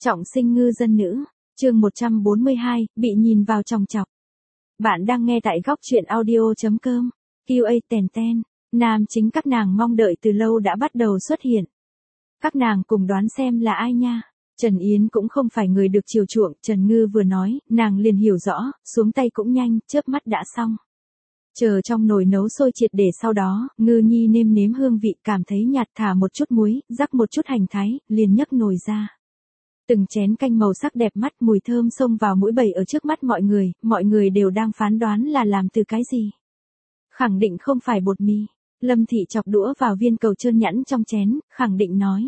Trọng sinh ngư dân nữ, chương 142, bị nhìn vào chòng chọc. Bạn đang nghe tại góc truyện audio.com, QA tèn ten, nam chính các nàng mong đợi từ lâu đã bắt đầu xuất hiện. Các nàng cùng đoán xem là ai nha. Trần Yến cũng không phải người được chiều chuộng, Trần Ngư vừa nói, nàng liền hiểu rõ, xuống tay cũng nhanh, chớp mắt đã xong. Chờ trong nồi nấu sôi triệt để sau đó, Ngư Nhi nêm nếm hương vị cảm thấy nhạt, thả một chút muối, rắc một chút hành thái, liền nhấc nồi ra. Từng chén canh màu sắc đẹp mắt, mùi thơm xông vào mũi bầy ở trước mắt mọi người đều đang phán đoán là làm từ cái gì. Khẳng định không phải bột mì. Lâm Thị chọc đũa vào viên cầu trơn nhẵn trong chén, khẳng định nói.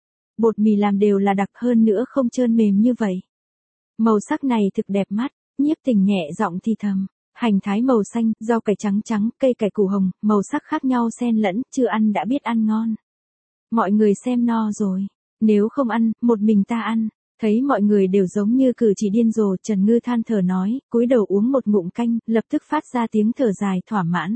Bột mì làm đều là đặc, hơn nữa không trơn mềm như vậy. Màu sắc này thực đẹp mắt, Nhiếp Tình nhẹ giọng thì thầm. Hành thái màu xanh, rau cải trắng trắng, cây cải củ hồng, màu sắc khác nhau xen lẫn, chưa ăn đã biết ăn ngon. Mọi người xem no rồi. Nếu không ăn, một mình ta ăn. Thấy mọi người đều giống như cử chỉ điên rồ, Trần Ngư than thở nói, cúi đầu uống một ngụm canh, lập tức phát ra tiếng thở dài thỏa mãn.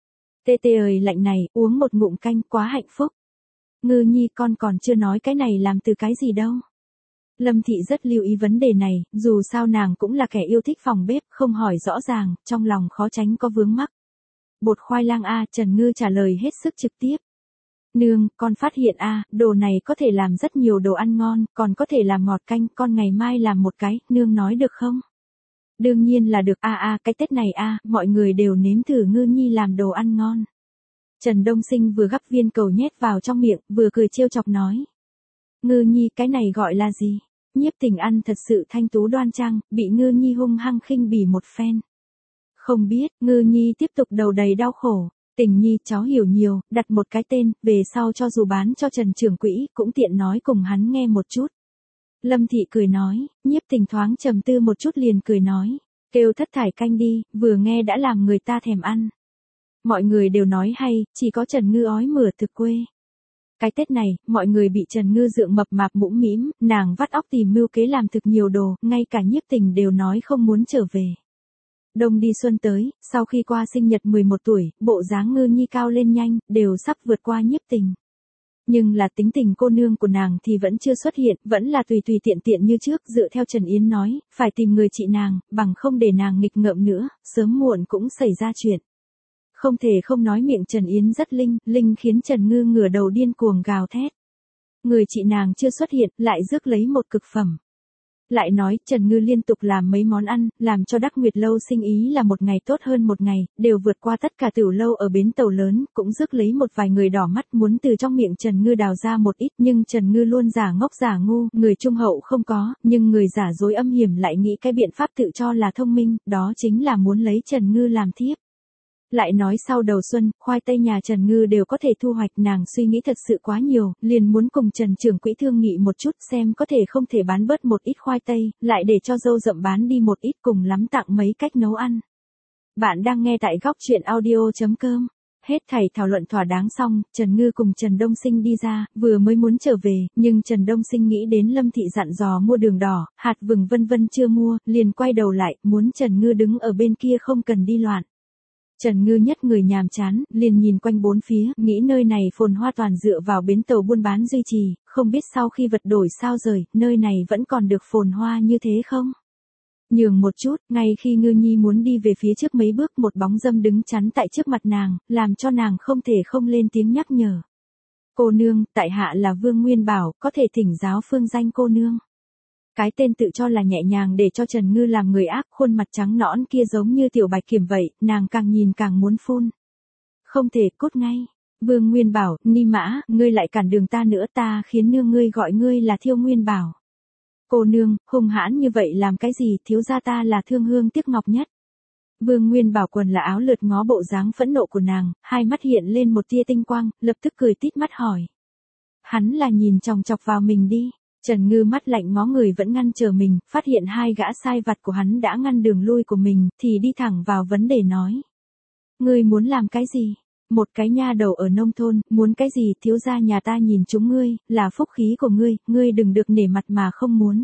Tê tê ơi lạnh này, uống một ngụm canh quá hạnh phúc. Ngư Nhi con còn chưa nói cái này làm từ cái gì đâu. Lâm Thị rất lưu ý vấn đề này, dù sao nàng cũng là kẻ yêu thích phòng bếp, không hỏi rõ ràng, trong lòng khó tránh có vướng mắc. Bột khoai lang a, Trần Ngư trả lời hết sức trực tiếp. Nương, con phát hiện đồ này có thể làm rất nhiều đồ ăn ngon, còn có thể làm ngọt canh, con ngày mai làm một cái, nương nói được không? Đương nhiên là được cái Tết này mọi người đều nếm thử Ngư Nhi làm đồ ăn ngon. Trần Đông Sinh vừa gắp viên cầu nhét vào trong miệng, vừa cười trêu chọc nói. Ngư Nhi cái này gọi là gì? Nhiếp Tình ăn thật sự thanh tú đoan trang, bị Ngư Nhi hung hăng khinh bỉ một phen. Không biết, Ngư Nhi tiếp tục đầu đầy đau khổ. Tình Nhi cháu hiểu nhiều, đặt một cái tên, về sau cho dù bán cho Trần trưởng quỹ, cũng tiện nói cùng hắn nghe một chút. Lâm Thị cười nói, Nhiếp Tình thoáng trầm tư một chút liền cười nói, kêu Thất Thải canh đi, vừa nghe đã làm người ta thèm ăn. Mọi người đều nói hay, chỉ có Trần Ngư ói mửa thực quê. Cái Tết này, mọi người bị Trần Ngư dượng mập mạp mũm mĩm, nàng vắt óc tìm mưu kế làm thực nhiều đồ, ngay cả Nhiếp Tình đều nói không muốn trở về. Đông đi xuân tới, sau khi qua sinh nhật 11 tuổi, bộ dáng Ngư Nhi cao lên nhanh, đều sắp vượt qua Nhiếp Tình. Nhưng là tính tình cô nương của nàng thì vẫn chưa xuất hiện, vẫn là tùy tiện tiện như trước, dựa theo Trần Yến nói, phải tìm người chị nàng, bằng không để nàng nghịch ngợm nữa, sớm muộn cũng xảy ra chuyện. Không thể không nói miệng Trần Yến rất linh khiến Trần Ngư ngửa đầu điên cuồng gào thét. Người chị nàng chưa xuất hiện, lại rước lấy một cực phẩm. Lại nói, Trần Ngư liên tục làm mấy món ăn, làm cho Đắc Nguyệt Lâu sinh ý là một ngày tốt hơn một ngày, đều vượt qua tất cả tiểu lâu ở bến tàu lớn, cũng rước lấy một vài người đỏ mắt muốn từ trong miệng Trần Ngư đào ra một ít, nhưng Trần Ngư luôn giả ngốc giả ngu, người trung hậu không có, nhưng người giả dối âm hiểm lại nghĩ cái biện pháp tự cho là thông minh, đó chính là muốn lấy Trần Ngư làm thiếp. Lại nói sau đầu xuân, khoai tây nhà Trần Ngư đều có thể thu hoạch, nàng suy nghĩ thật sự quá nhiều, liền muốn cùng Trần trưởng quỹ thương nghị một chút xem có thể không thể bán bớt một ít khoai tây, lại để cho dâu rậm bán đi một ít cùng lắm tặng mấy cách nấu ăn. Bạn đang nghe tại góc truyện audio.com. Hết thảy thảo luận thỏa đáng xong, Trần Ngư cùng Trần Đông Sinh đi ra, vừa mới muốn trở về, nhưng Trần Đông Sinh nghĩ đến Lâm Thị dặn dò mua đường đỏ, hạt vừng vân vân chưa mua, liền quay đầu lại, muốn Trần Ngư đứng ở bên kia không cần đi loạn. Trần Ngư nhất người nhàm chán, liền nhìn quanh bốn phía, nghĩ nơi này phồn hoa toàn dựa vào bến tàu buôn bán duy trì, không biết sau khi vật đổi sao rời, nơi này vẫn còn được phồn hoa như thế không? Nhường một chút, ngay khi Ngư Nhi muốn đi về phía trước mấy bước, một bóng dâm đứng chắn tại trước mặt nàng, làm cho nàng không thể không lên tiếng nhắc nhở. Cô nương, tại hạ là Vương Nguyên Bảo, có thể thỉnh giáo phương danh cô nương. Cái tên tự cho là nhẹ nhàng để cho Trần Ngư làm người ác, khuôn mặt trắng nõn kia giống như tiểu bạch kiểm vậy, nàng càng nhìn càng muốn phun. Không thể, cút ngay. Vương Nguyên Bảo, ni mã, ngươi lại cản đường ta nữa, ta khiến nương ngươi gọi ngươi là Thiêu Nguyên Bảo. Cô nương, hung hãn như vậy làm cái gì, thiếu gia ta là thương hương tiếc ngọc nhất. Vương Nguyên Bảo quần là áo lượt ngó bộ dáng phẫn nộ của nàng, hai mắt hiện lên một tia tinh quang, lập tức cười tít mắt hỏi. Hắn là nhìn chòng chọc vào mình đi. Trần Ngư mắt lạnh ngó người vẫn ngăn chờ mình, phát hiện hai gã sai vặt của hắn đã ngăn đường lui của mình, thì đi thẳng vào vấn đề nói. Ngươi muốn làm cái gì? Một cái nha đầu ở nông thôn, muốn cái gì, thiếu gia nhà ta nhìn chúng ngươi, là phúc khí của ngươi đừng được nể mặt mà không muốn.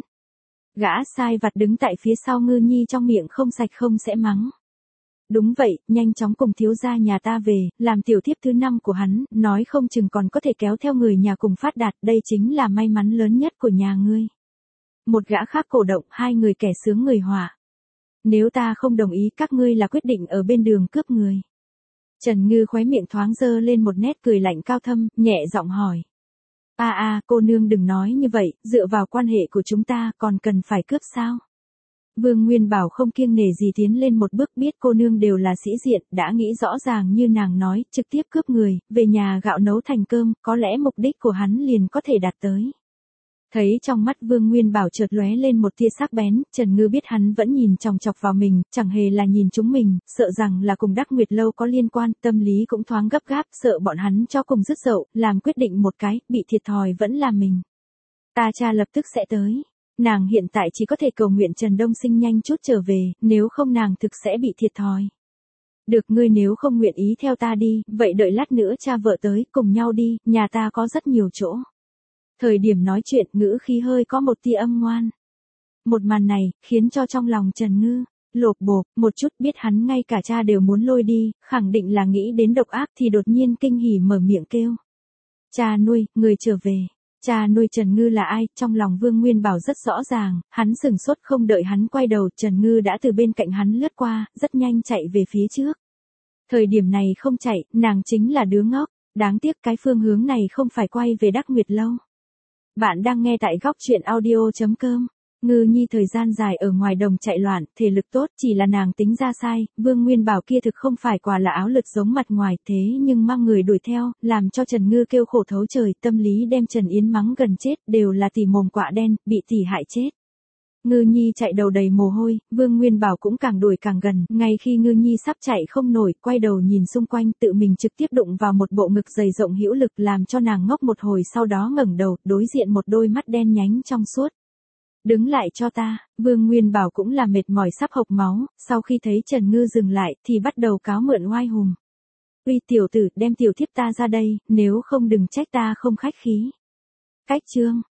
Gã sai vặt đứng tại phía sau Ngư Nhi trong miệng không sạch không sẽ mắng. Đúng vậy, nhanh chóng cùng thiếu gia nhà ta về, làm tiểu thiếp thứ 5 của hắn, nói không chừng còn có thể kéo theo người nhà cùng phát đạt, đây chính là may mắn lớn nhất của nhà ngươi. Một gã khác cổ động, hai người kẻ sướng người họa. Nếu ta không đồng ý các ngươi là quyết định ở bên đường cướp người. Trần Ngư khóe miệng thoáng dơ lên một nét cười lạnh cao thâm, nhẹ giọng hỏi. Cô nương đừng nói như vậy, dựa vào quan hệ của chúng ta còn cần phải cướp sao? Vương Nguyên Bảo không kiêng nể gì tiến lên một bước, biết cô nương đều là sĩ diện, đã nghĩ rõ ràng như nàng nói, trực tiếp cướp người, về nhà gạo nấu thành cơm, có lẽ mục đích của hắn liền có thể đạt tới. Thấy trong mắt Vương Nguyên Bảo chợt lóe lên một tia sắc bén, Trần Ngư biết hắn vẫn nhìn chòng chọc vào mình, chẳng hề là nhìn chúng mình, sợ rằng là cùng Đắc Nguyệt Lâu có liên quan, tâm lý cũng thoáng gấp gáp, sợ bọn hắn cho cùng dứt dậu, làm quyết định một cái, bị thiệt thòi vẫn là mình. Ta cha lập tức sẽ tới. Nàng hiện tại chỉ có thể cầu nguyện Trần Đông Sinh nhanh chút trở về, nếu không nàng thực sẽ bị thiệt thòi. Được, ngươi nếu không nguyện ý theo ta đi, vậy đợi lát nữa cha vợ tới, cùng nhau đi, nhà ta có rất nhiều chỗ. Thời điểm nói chuyện, ngữ khí hơi có một tia âm ngoan. Một màn này, khiến cho trong lòng Trần Ngư lộp bộp một chút, biết hắn ngay cả cha đều muốn lôi đi, khẳng định là nghĩ đến độc ác, thì đột nhiên kinh hỉ mở miệng kêu. Cha nuôi, người trở về. Cha nuôi Trần Ngư là ai, trong lòng Vương Nguyên Bảo rất rõ ràng, hắn sừng sốt, không đợi hắn quay đầu, Trần Ngư đã từ bên cạnh hắn lướt qua, rất nhanh chạy về phía trước. Thời điểm này không chạy, nàng chính là đứa ngốc, đáng tiếc cái phương hướng này không phải quay về Đắc Nguyệt Lâu. Bạn đang nghe tại góc truyện audio.com. Ngư Nhi thời gian dài ở ngoài đồng chạy loạn, thể lực tốt, chỉ là nàng tính ra sai, Vương Nguyên Bảo kia thực không phải quả là áo lượt giống mặt ngoài, thế nhưng mang người đuổi theo, làm cho Trần Ngư kêu khổ thấu trời, tâm lý đem Trần Yến mắng gần chết, đều là tỷ mồm quạ đen, bị tỷ hại chết. Ngư Nhi chạy đầu đầy mồ hôi, Vương Nguyên Bảo cũng càng đuổi càng gần, ngay khi Ngư Nhi sắp chạy không nổi, quay đầu nhìn xung quanh, tự mình trực tiếp đụng vào một bộ ngực dày rộng hữu lực, làm cho nàng ngốc một hồi, sau đó ngẩng đầu, đối diện một đôi mắt đen nhánh trong suốt. Đứng lại cho ta, Vương Nguyên Bảo cũng là mệt mỏi sắp hộc máu, sau khi thấy Trần Ngư dừng lại, thì bắt đầu cáo mượn oai hùng. Uy tiểu tử, đem tiểu thiếp ta ra đây, nếu không đừng trách ta không khách khí. Cách chương